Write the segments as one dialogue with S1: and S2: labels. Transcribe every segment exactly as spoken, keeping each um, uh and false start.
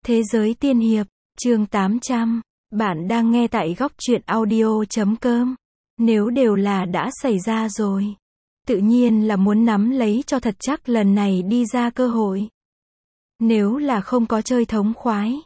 S1: Thế giới tiên hiệp, chương tám trăm. Bạn đang nghe tại góc truyện audio chấm com. Nếu đều là đã xảy ra rồi, tự nhiên là muốn nắm lấy cho thật chắc lần này đi ra cơ hội. Nếu là không có chơi thống khoái,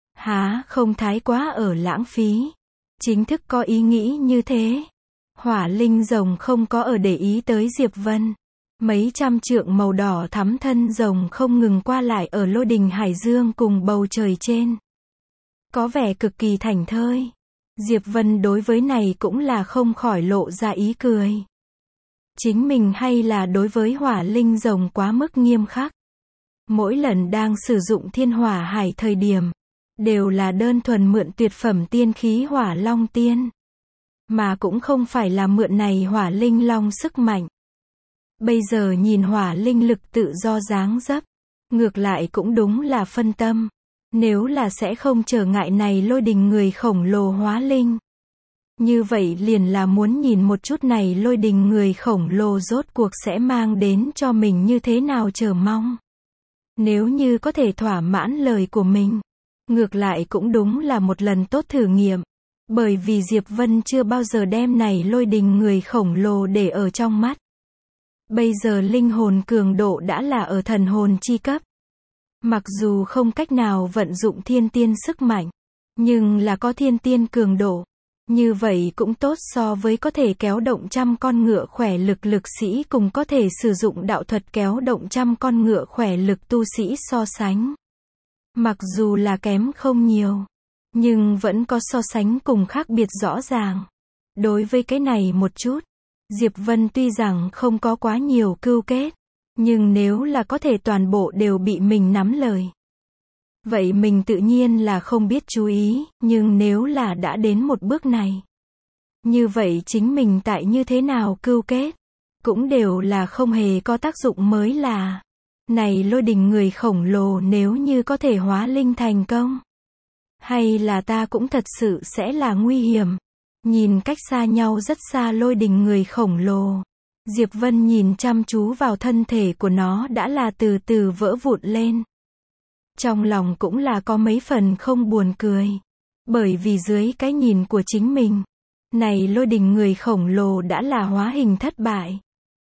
S1: há không thái quá ở lãng phí. Chính thức có ý nghĩ như thế. Hỏa linh rồng không có ở để ý tới Diệp Vân. Mấy trăm trượng màu đỏ thắm thân rồng không ngừng qua lại ở lôi đình hải dương cùng bầu trời trên. Có vẻ cực kỳ thảnh thơi. Diệp Vân đối với này cũng là không khỏi lộ ra ý cười. Chính mình hay là đối với hỏa linh rồng quá mức nghiêm khắc. Mỗi lần đang sử dụng thiên hỏa hải thời điểm, đều là đơn thuần mượn tuyệt phẩm tiên khí hỏa long tiên. Mà cũng không phải là mượn này hỏa linh long sức mạnh. Bây giờ nhìn hỏa linh lực tự do dáng dấp, ngược lại cũng đúng là phân tâm. Nếu là sẽ không trở ngại này lôi đình người khổng lồ hóa linh. Như vậy liền là muốn nhìn một chút này lôi đình người khổng lồ rốt cuộc sẽ mang đến cho mình như thế nào chờ mong. Nếu như có thể thỏa mãn lời của mình, ngược lại cũng đúng là một lần tốt thử nghiệm. Bởi vì Diệp Vân chưa bao giờ đem này lôi đình người khổng lồ để ở trong mắt. Bây giờ linh hồn cường độ đã là ở thần hồn chi cấp. Mặc dù không cách nào vận dụng thiên tiên sức mạnh, nhưng là có thiên tiên cường độ. Như vậy cũng tốt so với có thể kéo động trăm con ngựa khỏe lực lực sĩ cùng có thể sử dụng đạo thuật kéo động trăm con ngựa khỏe lực tu sĩ so sánh. Mặc dù là kém không nhiều, nhưng vẫn có so sánh cùng khác biệt rõ ràng. Đối với cái này một chút, Diệp Vân tuy rằng không có quá nhiều cưu kết, nhưng nếu là có thể toàn bộ đều bị mình nắm lời, vậy mình tự nhiên là không biết chú ý, nhưng nếu là đã đến một bước này, như vậy chính mình tại như thế nào cưu kết, cũng đều là không hề có tác dụng mới là. Này lôi đình người khổng lồ nếu như có thể hóa linh thành công, hay là ta cũng thật sự sẽ là nguy hiểm. Nhìn cách xa nhau rất xa lôi đình người khổng lồ, Diệp Vân nhìn chăm chú vào thân thể của nó đã là từ từ vỡ vụn lên. Trong lòng cũng là có mấy phần không buồn cười. Bởi vì dưới cái nhìn của chính mình, này lôi đình người khổng lồ đã là hóa hình thất bại.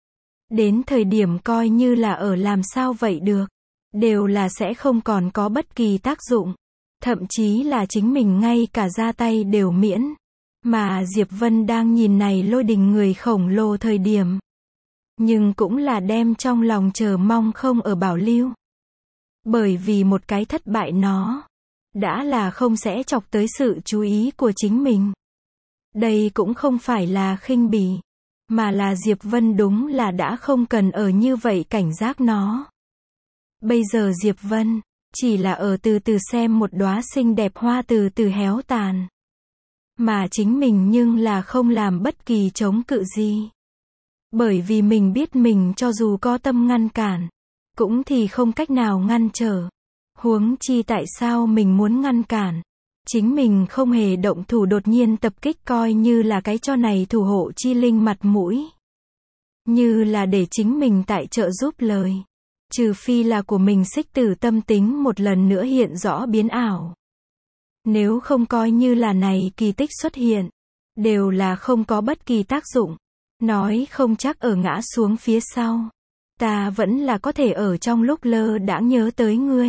S1: Đến thời điểm coi như là ở làm sao vậy được, đều là sẽ không còn có bất kỳ tác dụng. Thậm chí là chính mình ngay cả ra tay đều miễn. Mà Diệp Vân đang nhìn này lôi đình người khổng lồ thời điểm, nhưng cũng là đem trong lòng chờ mong không ở bảo lưu. Bởi vì một cái thất bại nó, đã là không sẽ chọc tới sự chú ý của chính mình. Đây cũng không phải là khinh bỉ, mà là Diệp Vân đúng là đã không cần ở như vậy cảnh giác nó. Bây giờ Diệp Vân, chỉ là ở từ từ xem một đóa xinh đẹp hoa từ từ héo tàn. Mà chính mình nhưng là không làm bất kỳ chống cự gì. Bởi vì mình biết mình cho dù có tâm ngăn cản, cũng thì không cách nào ngăn trở. Huống chi tại sao mình muốn ngăn cản. Chính mình không hề động thủ đột nhiên tập kích coi như là cái cho này thủ hộ chi linh mặt mũi. Như là để chính mình tại trợ giúp lời. Trừ phi là của mình xích tử tâm tính một lần nữa hiện rõ biến ảo. Nếu không coi như là này kỳ tích xuất hiện, đều là không có bất kỳ tác dụng. Nói không chắc ở ngã xuống phía sau, ta vẫn là có thể ở trong lúc lơ đãng nhớ tới ngươi.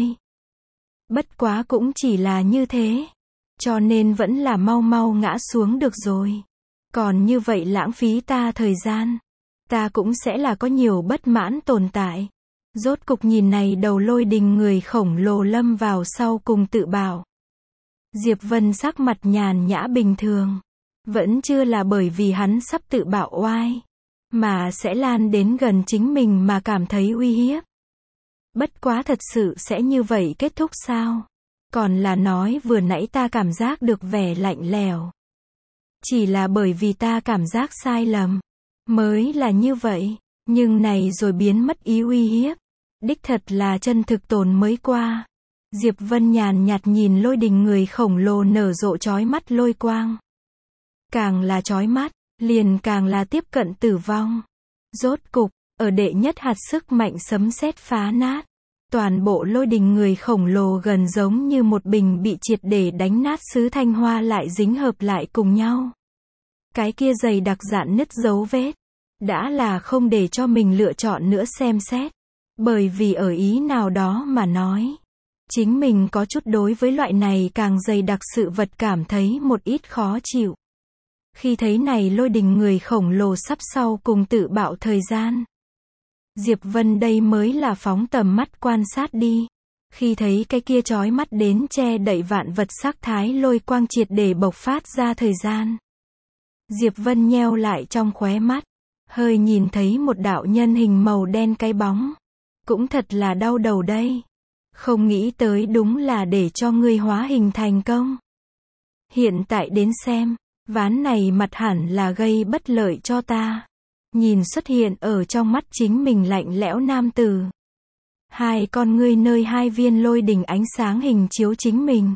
S1: Bất quá cũng chỉ là như thế. Cho nên vẫn là mau mau ngã xuống được rồi. Còn như vậy lãng phí ta thời gian, ta cũng sẽ là có nhiều bất mãn tồn tại. Rốt cục nhìn này đầu lôi đình người khổng lồ lâm vào sau cùng tự bảo. Diệp Vân sắc mặt nhàn nhã bình thường. Vẫn chưa là bởi vì hắn sắp tự bạo oai, mà sẽ lan đến gần chính mình mà cảm thấy uy hiếp. Bất quá thật sự sẽ như vậy kết thúc sao? Còn là nói vừa nãy ta cảm giác được vẻ lạnh lẽo. Chỉ là bởi vì ta cảm giác sai lầm, mới là như vậy, nhưng này rồi biến mất ý uy hiếp. Đích thật là chân thực tồn mới qua. Diệp Vân nhàn nhạt nhìn lôi đình người khổng lồ nở rộ chói mắt lôi quang. Càng là chói mắt, liền càng là tiếp cận tử vong. Rốt cục, ở đệ nhất hạt sức mạnh sấm sét phá nát, Toàn bộ lôi đình người khổng lồ gần giống như một bình bị triệt để đánh nát sứ thanh hoa lại dính hợp lại cùng nhau. Cái kia dày đặc rạn nứt dấu vết. Đã là không để cho mình lựa chọn nữa xem xét. Bởi vì ở ý nào đó mà nói. Chính mình có chút đối với loại này càng dày đặc sự vật cảm thấy một ít khó chịu. Khi thấy này lôi đình người khổng lồ sắp sau cùng tự bạo thời gian. Diệp Vân đây mới là phóng tầm mắt quan sát đi. Khi thấy cái kia chói mắt đến che đậy vạn vật sắc thái lôi quang triệt để bộc phát ra thời gian. Diệp Vân nheo lại trong khóe mắt. Hơi nhìn thấy một đạo nhân hình màu đen cái bóng. Cũng thật là đau đầu đây. Không nghĩ tới đúng là để cho ngươi hóa hình thành công. Hiện tại đến xem, ván này mặt hẳn là gây bất lợi cho ta. Nhìn xuất hiện ở trong mắt chính mình lạnh lẽo nam tử. Hai con ngươi nơi hai viên lôi đình ánh sáng hình chiếu chính mình.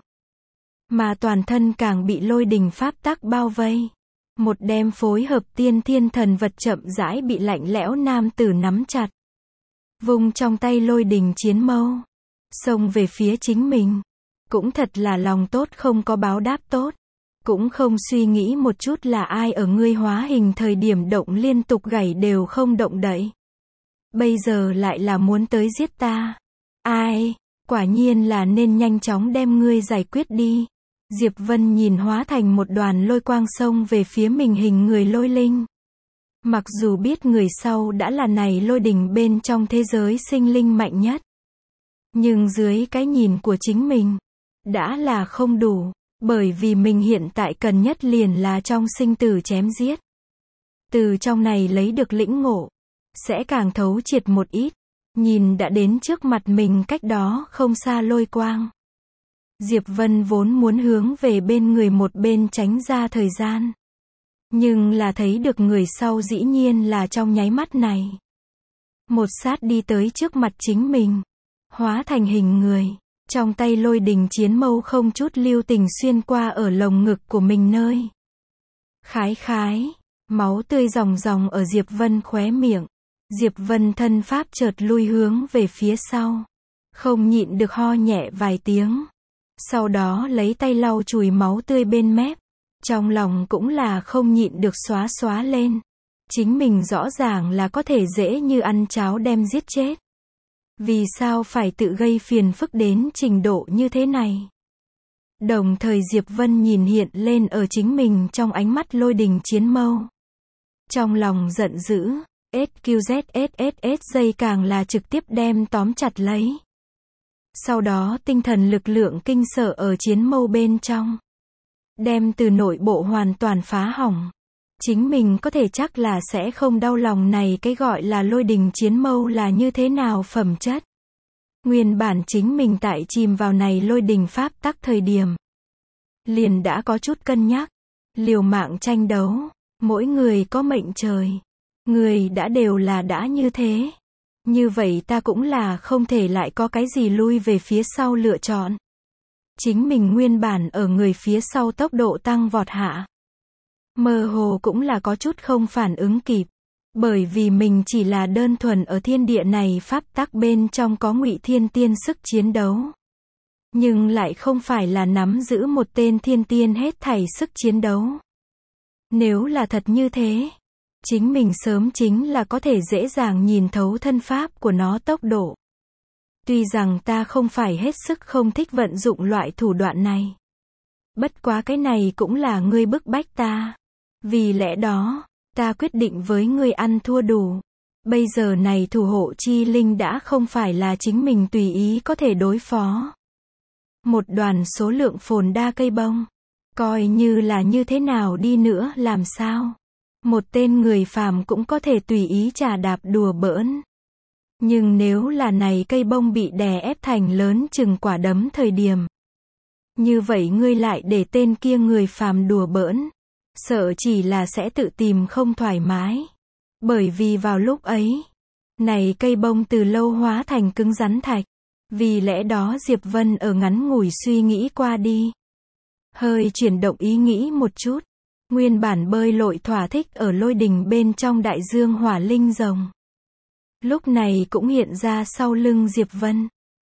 S1: Mà toàn thân càng bị lôi đình pháp tắc bao vây. Một đem phối hợp tiên thiên thần vật chậm rãi bị lạnh lẽo nam tử nắm chặt. Vùng trong tay lôi đình chiến mâu. Xông về phía chính mình. Cũng thật là lòng tốt không có báo đáp tốt. Cũng không suy nghĩ một chút là ai ở ngươi hóa hình thời điểm động liên tục gảy đều không động đậy. Bây giờ lại là muốn tới giết ta. Ai, quả nhiên là nên nhanh chóng đem ngươi giải quyết đi. Diệp Vân nhìn hóa thành một đoàn lôi quang xông về phía mình hình người lôi linh. Mặc dù biết người sau đã là này lôi đình bên trong thế giới sinh linh mạnh nhất. Nhưng dưới cái nhìn của chính mình, đã là không đủ. Bởi vì mình hiện tại cần nhất liền là trong sinh tử chém giết. Từ trong này lấy được lĩnh ngộ. Sẽ càng thấu triệt một ít. Nhìn đã đến trước mặt mình cách đó không xa lôi quang. Diệp Vân vốn muốn hướng về bên người một bên tránh ra thời gian. Nhưng là thấy được người sau dĩ nhiên là trong nháy mắt này. Một sát đi tới trước mặt chính mình. Hóa thành hình người. Trong tay lôi đình chiến mâu không chút lưu tình xuyên qua ở lồng ngực của mình nơi. Khái khái. Máu tươi ròng ròng ở Diệp Vân khóe miệng. Diệp Vân thân pháp chợt lui hướng về phía sau. Không nhịn được ho nhẹ vài tiếng. Sau đó lấy tay lau chùi máu tươi bên mép. Trong lòng cũng là không nhịn được xóa xóa lên. Chính mình rõ ràng là có thể dễ như ăn cháo đem giết chết. Vì sao phải tự gây phiền phức đến trình độ như thế này? Đồng thời Diệp Vân nhìn hiện lên ở chính mình trong ánh mắt lôi đình chiến mâu. Trong lòng giận dữ, ét quy dét ét ét ét dây càng là trực tiếp đem tóm chặt lấy. Sau đó tinh thần lực lượng kinh sợ ở chiến mâu bên trong. Đem từ nội bộ hoàn toàn phá hỏng. Chính mình có thể chắc là sẽ không đau lòng này cái gọi là lôi đình chiến mâu là như thế nào phẩm chất. Nguyên bản chính mình tại chìm vào này lôi đình pháp tắc thời điểm. Liền đã có chút cân nhắc. Liều mạng tranh đấu. Mỗi người có mệnh trời. Người đã đều là đã như thế. Như vậy ta cũng là không thể lại có cái gì lui về phía sau lựa chọn. Chính mình nguyên bản ở người phía sau tốc độ tăng vọt hạ. Mơ hồ cũng là có chút không phản ứng kịp. Bởi vì mình chỉ là đơn thuần ở thiên địa này pháp tắc bên trong có ngụy thiên tiên sức chiến đấu. Nhưng lại không phải là nắm giữ một tên thiên tiên hết thảy sức chiến đấu. Nếu là thật như thế, chính mình sớm chính là có thể dễ dàng nhìn thấu thân pháp của nó tốc độ. Tuy rằng ta không phải hết sức không thích vận dụng loại thủ đoạn này. Bất quá cái này cũng là ngươi bức bách ta. Vì lẽ đó, ta quyết định với ngươi ăn thua đủ. Bây giờ này thủ hộ chi linh đã không phải là chính mình tùy ý có thể đối phó. Một đoàn số lượng phồn đa cây bông. Coi như là như thế nào đi nữa làm sao. Một tên người phàm cũng có thể tùy ý trà đạp đùa bỡn. Nhưng nếu là này cây bông bị đè ép thành lớn chừng quả đấm thời điểm. Như vậy ngươi lại để tên kia người phàm đùa bỡn. Sợ chỉ là sẽ tự tìm không thoải mái. Bởi vì vào lúc ấy, này cây bông từ lâu hóa thành cứng rắn thạch. Vì lẽ đó Diệp Vân ở ngắn ngủi suy nghĩ qua đi. Hơi chuyển động ý nghĩ một chút. Nguyên bản bơi lội thỏa thích ở lôi đình bên trong đại dương hỏa linh rồng. Lúc này cũng hiện ra sau lưng Diệp Vân.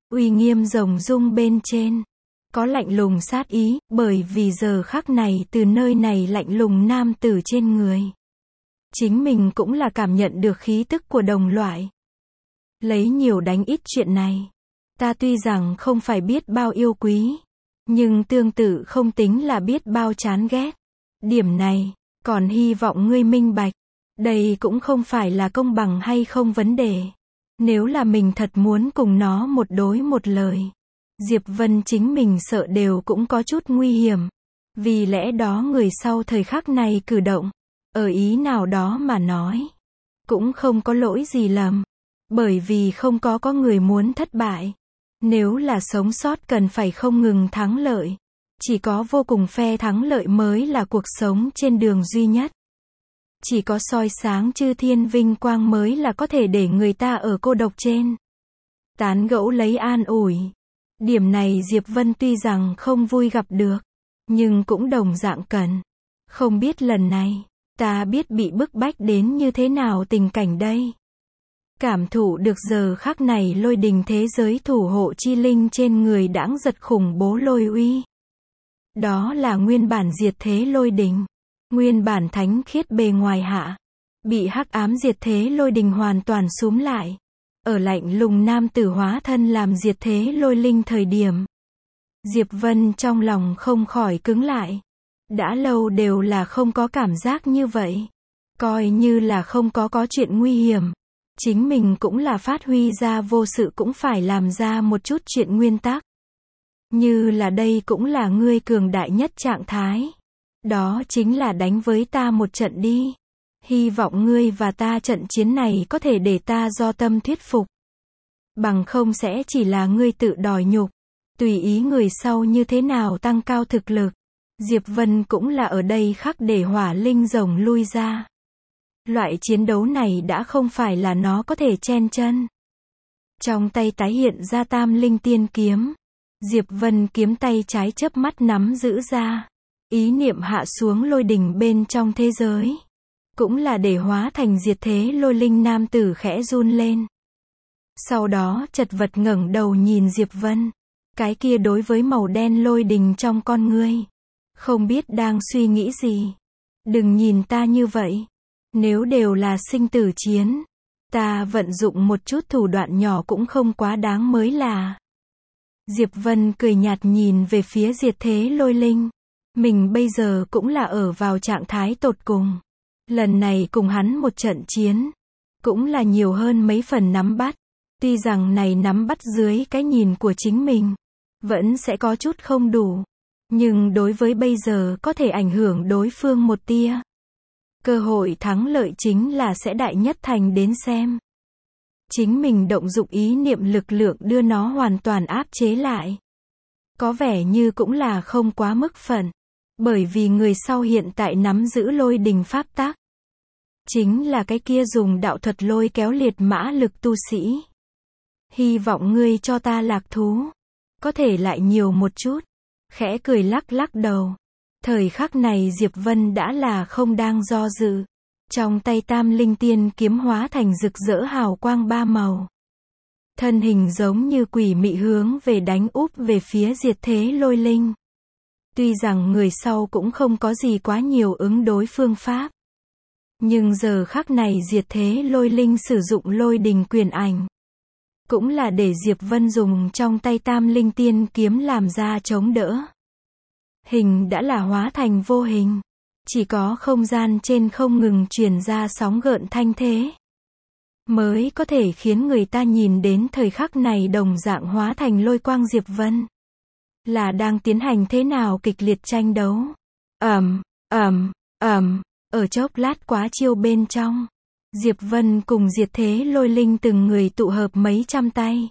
S1: uy nghiêm rồng rung bên trên. Có lạnh lùng sát ý, bởi vì giờ khắc này từ nơi này lạnh lùng nam tử trên người. Chính mình cũng là cảm nhận được khí tức của đồng loại. Lấy nhiều đánh ít chuyện này. Ta tuy rằng không phải biết bao yêu quý, nhưng tương tự không tính là biết bao chán ghét. Điểm này, còn hy vọng ngươi minh bạch. Đây cũng không phải là công bằng hay không vấn đề. Nếu là mình thật muốn cùng nó một đối một lời, Diệp Vân chính mình sợ đều cũng có chút nguy hiểm. Vì lẽ đó người sau thời khắc này cử động, ở ý nào đó mà nói, cũng không có lỗi gì lầm. Bởi vì không có có người muốn thất bại. Nếu là sống sót cần phải không ngừng thắng lợi. Chỉ có vô cùng phe thắng lợi mới là cuộc sống trên đường duy nhất. Chỉ có soi sáng chư thiên vinh quang mới là có thể để người ta ở cô độc trên. Tán gẫu lấy an ủi. Điểm này Diệp Vân tuy rằng không vui gặp được, nhưng cũng đồng dạng cần. Không biết lần này, ta biết bị bức bách đến như thế nào tình cảnh đây. Cảm thụ được giờ khắc này lôi đình thế giới thủ hộ chi linh trên người đãng giật khủng bố lôi uy. Đó là nguyên bản diệt thế lôi đình. Nguyên bản thánh khiết bề ngoài hạ. Bị hắc ám diệt thế lôi đình hoàn toàn súm lại. Ở lạnh lùng nam tử hóa thân làm diệt thế lôi linh thời điểm. Diệp Vân trong lòng không khỏi cứng lại. Đã lâu đều là không có cảm giác như vậy. Coi như là không có có chuyện nguy hiểm. Chính mình cũng là phát huy ra vô sự cũng phải làm ra một chút chuyện nguyên tắc. Như là đây cũng là ngươi cường đại nhất trạng thái. Đó chính là đánh với ta một trận đi. Hy vọng ngươi và ta trận chiến này có thể để ta do tâm thuyết phục. Bằng không sẽ chỉ là ngươi tự đòi nhục. Tùy ý người sau như thế nào tăng cao thực lực. Diệp Vân cũng là ở đây khắc để hỏa linh rồng lui ra. Loại chiến đấu này đã không phải là nó có thể chen chân. Trong tay tái hiện ra tam linh tiên kiếm. Diệp Vân kiếm tay trái chớp mắt nắm giữ ra. Ý niệm hạ xuống lôi đỉnh bên trong thế giới. Cũng là để hóa thành diệt thế lôi linh nam tử khẽ run lên. Sau đó chật vật ngẩng đầu nhìn Diệp Vân. Cái kia đối với màu đen lôi đình trong con ngươi. Không biết đang suy nghĩ gì. Đừng nhìn ta như vậy. Nếu đều là sinh tử chiến, ta vận dụng một chút thủ đoạn nhỏ cũng không quá đáng mới là. Diệp Vân cười nhạt nhìn về phía diệt thế lôi linh. Mình bây giờ cũng là ở vào trạng thái tột cùng. Lần này cùng hắn một trận chiến, cũng là nhiều hơn mấy phần nắm bắt. Tuy rằng này nắm bắt dưới cái nhìn của chính mình, vẫn sẽ có chút không đủ. Nhưng đối với bây giờ có thể ảnh hưởng đối phương một tia. Cơ hội thắng lợi chính là sẽ đại nhất thành đến xem. Chính mình động dụng ý niệm lực lượng đưa nó hoàn toàn áp chế lại. Có vẻ như cũng là không quá mức phận. Bởi vì người sau hiện tại nắm giữ lôi đình pháp tắc. Chính là cái kia dùng đạo thuật lôi kéo liệt mã lực tu sĩ. Hy vọng ngươi cho ta lạc thú. Có thể lại nhiều một chút. Khẽ cười lắc lắc đầu. Thời khắc này Diệp Vân đã là không đang do dự. Trong tay tam linh tiên kiếm hóa thành rực rỡ hào quang ba màu. Thân hình giống như quỷ mị hướng về đánh úp về phía diệt thế lôi linh. Tuy rằng người sau cũng không có gì quá nhiều ứng đối phương pháp. Nhưng giờ khắc này diệt thế lôi linh sử dụng lôi đình quyền ảnh. Cũng là để Diệp Vân dùng trong tay tam linh tiên kiếm làm ra chống đỡ. Hình đã là hóa thành vô hình. Chỉ có không gian trên không ngừng truyền ra sóng gợn thanh thế. Mới có thể khiến người ta nhìn đến thời khắc này đồng dạng hóa thành lôi quang Diệp Vân. Là đang tiến hành thế nào kịch liệt tranh đấu. Ầm, ầm, ầm, ở chốc lát quá chiêu bên trong. Diệp Vân cùng diệt thế lôi linh từng người tụ hợp mấy trăm tay.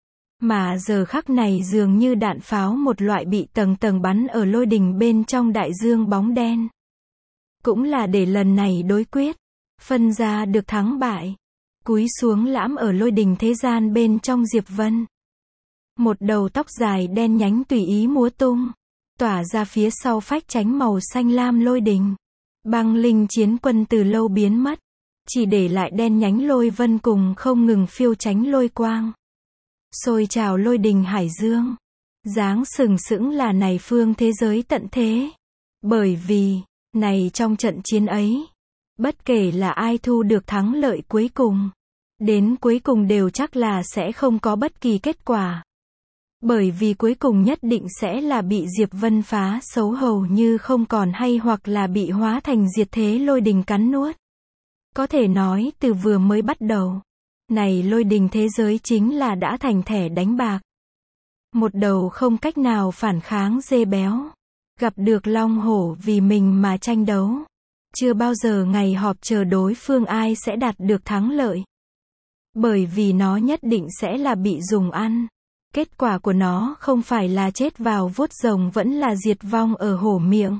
S1: Mà giờ khắc này dường như đạn pháo một loại bị tầng tầng bắn ở lôi đỉnh bên trong đại dương bóng đen. Cũng là để lần này đối quyết, phân ra được thắng bại. Cúi xuống lãm ở lôi đỉnh thế gian bên trong Diệp Vân. Một đầu tóc dài đen nhánh tùy ý múa tung, tỏa ra phía sau phách tránh màu xanh lam lôi đỉnh. Băng linh chiến quân từ lâu biến mất, chỉ để lại đen nhánh lôi vân cùng không ngừng phiêu tránh lôi quang. Sôi trào lôi đình hải dương. Dáng sừng sững là này phương thế giới tận thế. Bởi vì, này trong trận chiến ấy, bất kể là ai thu được thắng lợi cuối cùng, đến cuối cùng đều chắc là sẽ không có bất kỳ kết quả. Bởi vì cuối cùng nhất định sẽ là bị Diệp Vân phá xấu hầu như không còn hay hoặc là bị hóa thành diệt thế lôi đình cắn nuốt. Có thể nói từ vừa mới bắt đầu, này lôi đình thế giới chính là đã thành thẻ đánh bạc. Một đầu không cách nào phản kháng dê béo, gặp được long hổ vì mình mà tranh đấu. Chưa bao giờ ngày họp chờ đối phương ai sẽ đạt được thắng lợi. Bởi vì nó nhất định sẽ là bị dùng ăn. Kết quả của nó không phải là chết vào vuốt rồng vẫn là diệt vong ở hổ miệng.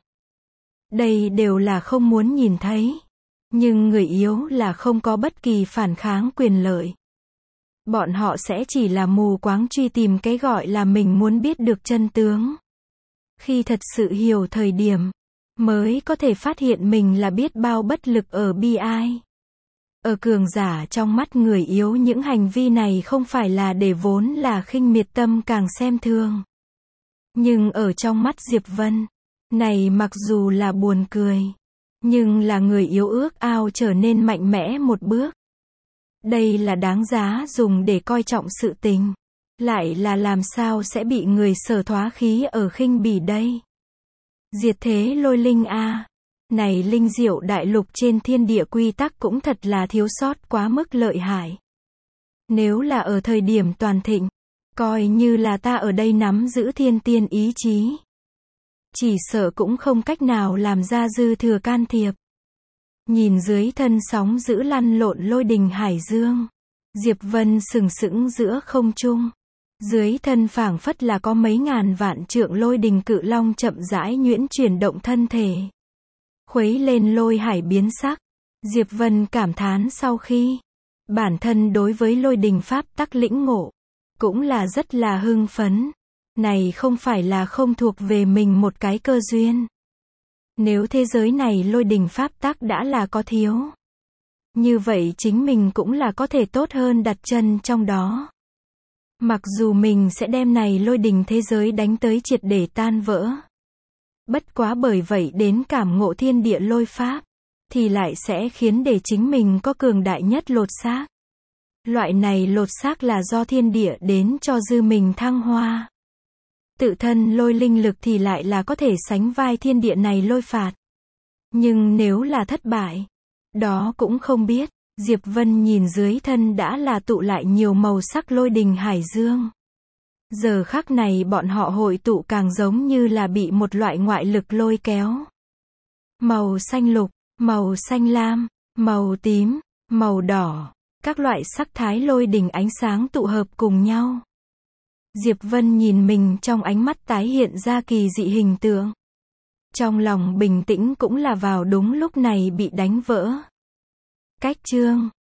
S1: Đây đều là không muốn nhìn thấy. Nhưng người yếu là không có bất kỳ phản kháng quyền lợi. Bọn họ sẽ chỉ là mù quáng truy tìm cái gọi là mình muốn biết được chân tướng. Khi thật sự hiểu thời điểm, mới có thể phát hiện mình là biết bao bất lực ở bi ai. Ở cường giả trong mắt người yếu những hành vi này không phải là để vốn là khinh miệt tâm càng xem thường. Nhưng ở trong mắt Diệp Vân, này mặc dù là buồn cười, nhưng là người yếu ước ao trở nên mạnh mẽ một bước. Đây là đáng giá dùng để coi trọng sự tình. Lại là làm sao sẽ bị người sở thoá khí ở khinh bỉ đây. Diệt thế lôi linh a. Này linh diệu đại lục trên thiên địa quy tắc cũng thật là thiếu sót quá mức lợi hại. Nếu là ở thời điểm toàn thịnh, coi như là ta ở đây nắm giữ thiên tiên ý chí, chỉ sợ cũng không cách nào làm ra dư thừa can thiệp. Nhìn dưới thân sóng dữ lăn lộn lôi đình hải dương, Diệp Vân sừng sững giữa không trung. Dưới thân phảng phất là có mấy ngàn vạn trượng lôi đình cự long chậm rãi nhuyễn chuyển động thân thể. Khuấy lên lôi hải biến sắc. Diệp Vân cảm thán sau khi bản thân đối với lôi đình pháp tắc lĩnh ngộ, cũng là rất là hưng phấn. Này không phải là không thuộc về mình một cái cơ duyên. Nếu thế giới này lôi đình pháp tắc đã là có thiếu, như vậy chính mình cũng là có thể tốt hơn đặt chân trong đó. Mặc dù mình sẽ đem này lôi đình thế giới đánh tới triệt để tan vỡ. Bất quá bởi vậy đến cảm ngộ thiên địa lôi pháp, thì lại sẽ khiến để chính mình có cường đại nhất lột xác. Loại này lột xác là do thiên địa đến cho dư mình thăng hoa. Tự thân lôi linh lực thì lại là có thể sánh vai thiên địa này lôi phạt. Nhưng nếu là thất bại, đó cũng không biết. Diệp Vân nhìn dưới thân đã là tụ lại nhiều màu sắc lôi đình hải dương. Giờ khắc này bọn họ hội tụ càng giống như là bị một loại ngoại lực lôi kéo. Màu xanh lục, màu xanh lam, màu tím, màu đỏ, các loại sắc thái lôi đình ánh sáng tụ hợp cùng nhau. Diệp Vân nhìn mình trong ánh mắt tái hiện ra kỳ dị hình tượng. Trong lòng bình tĩnh cũng là vào đúng lúc này bị đánh vỡ. Cách chương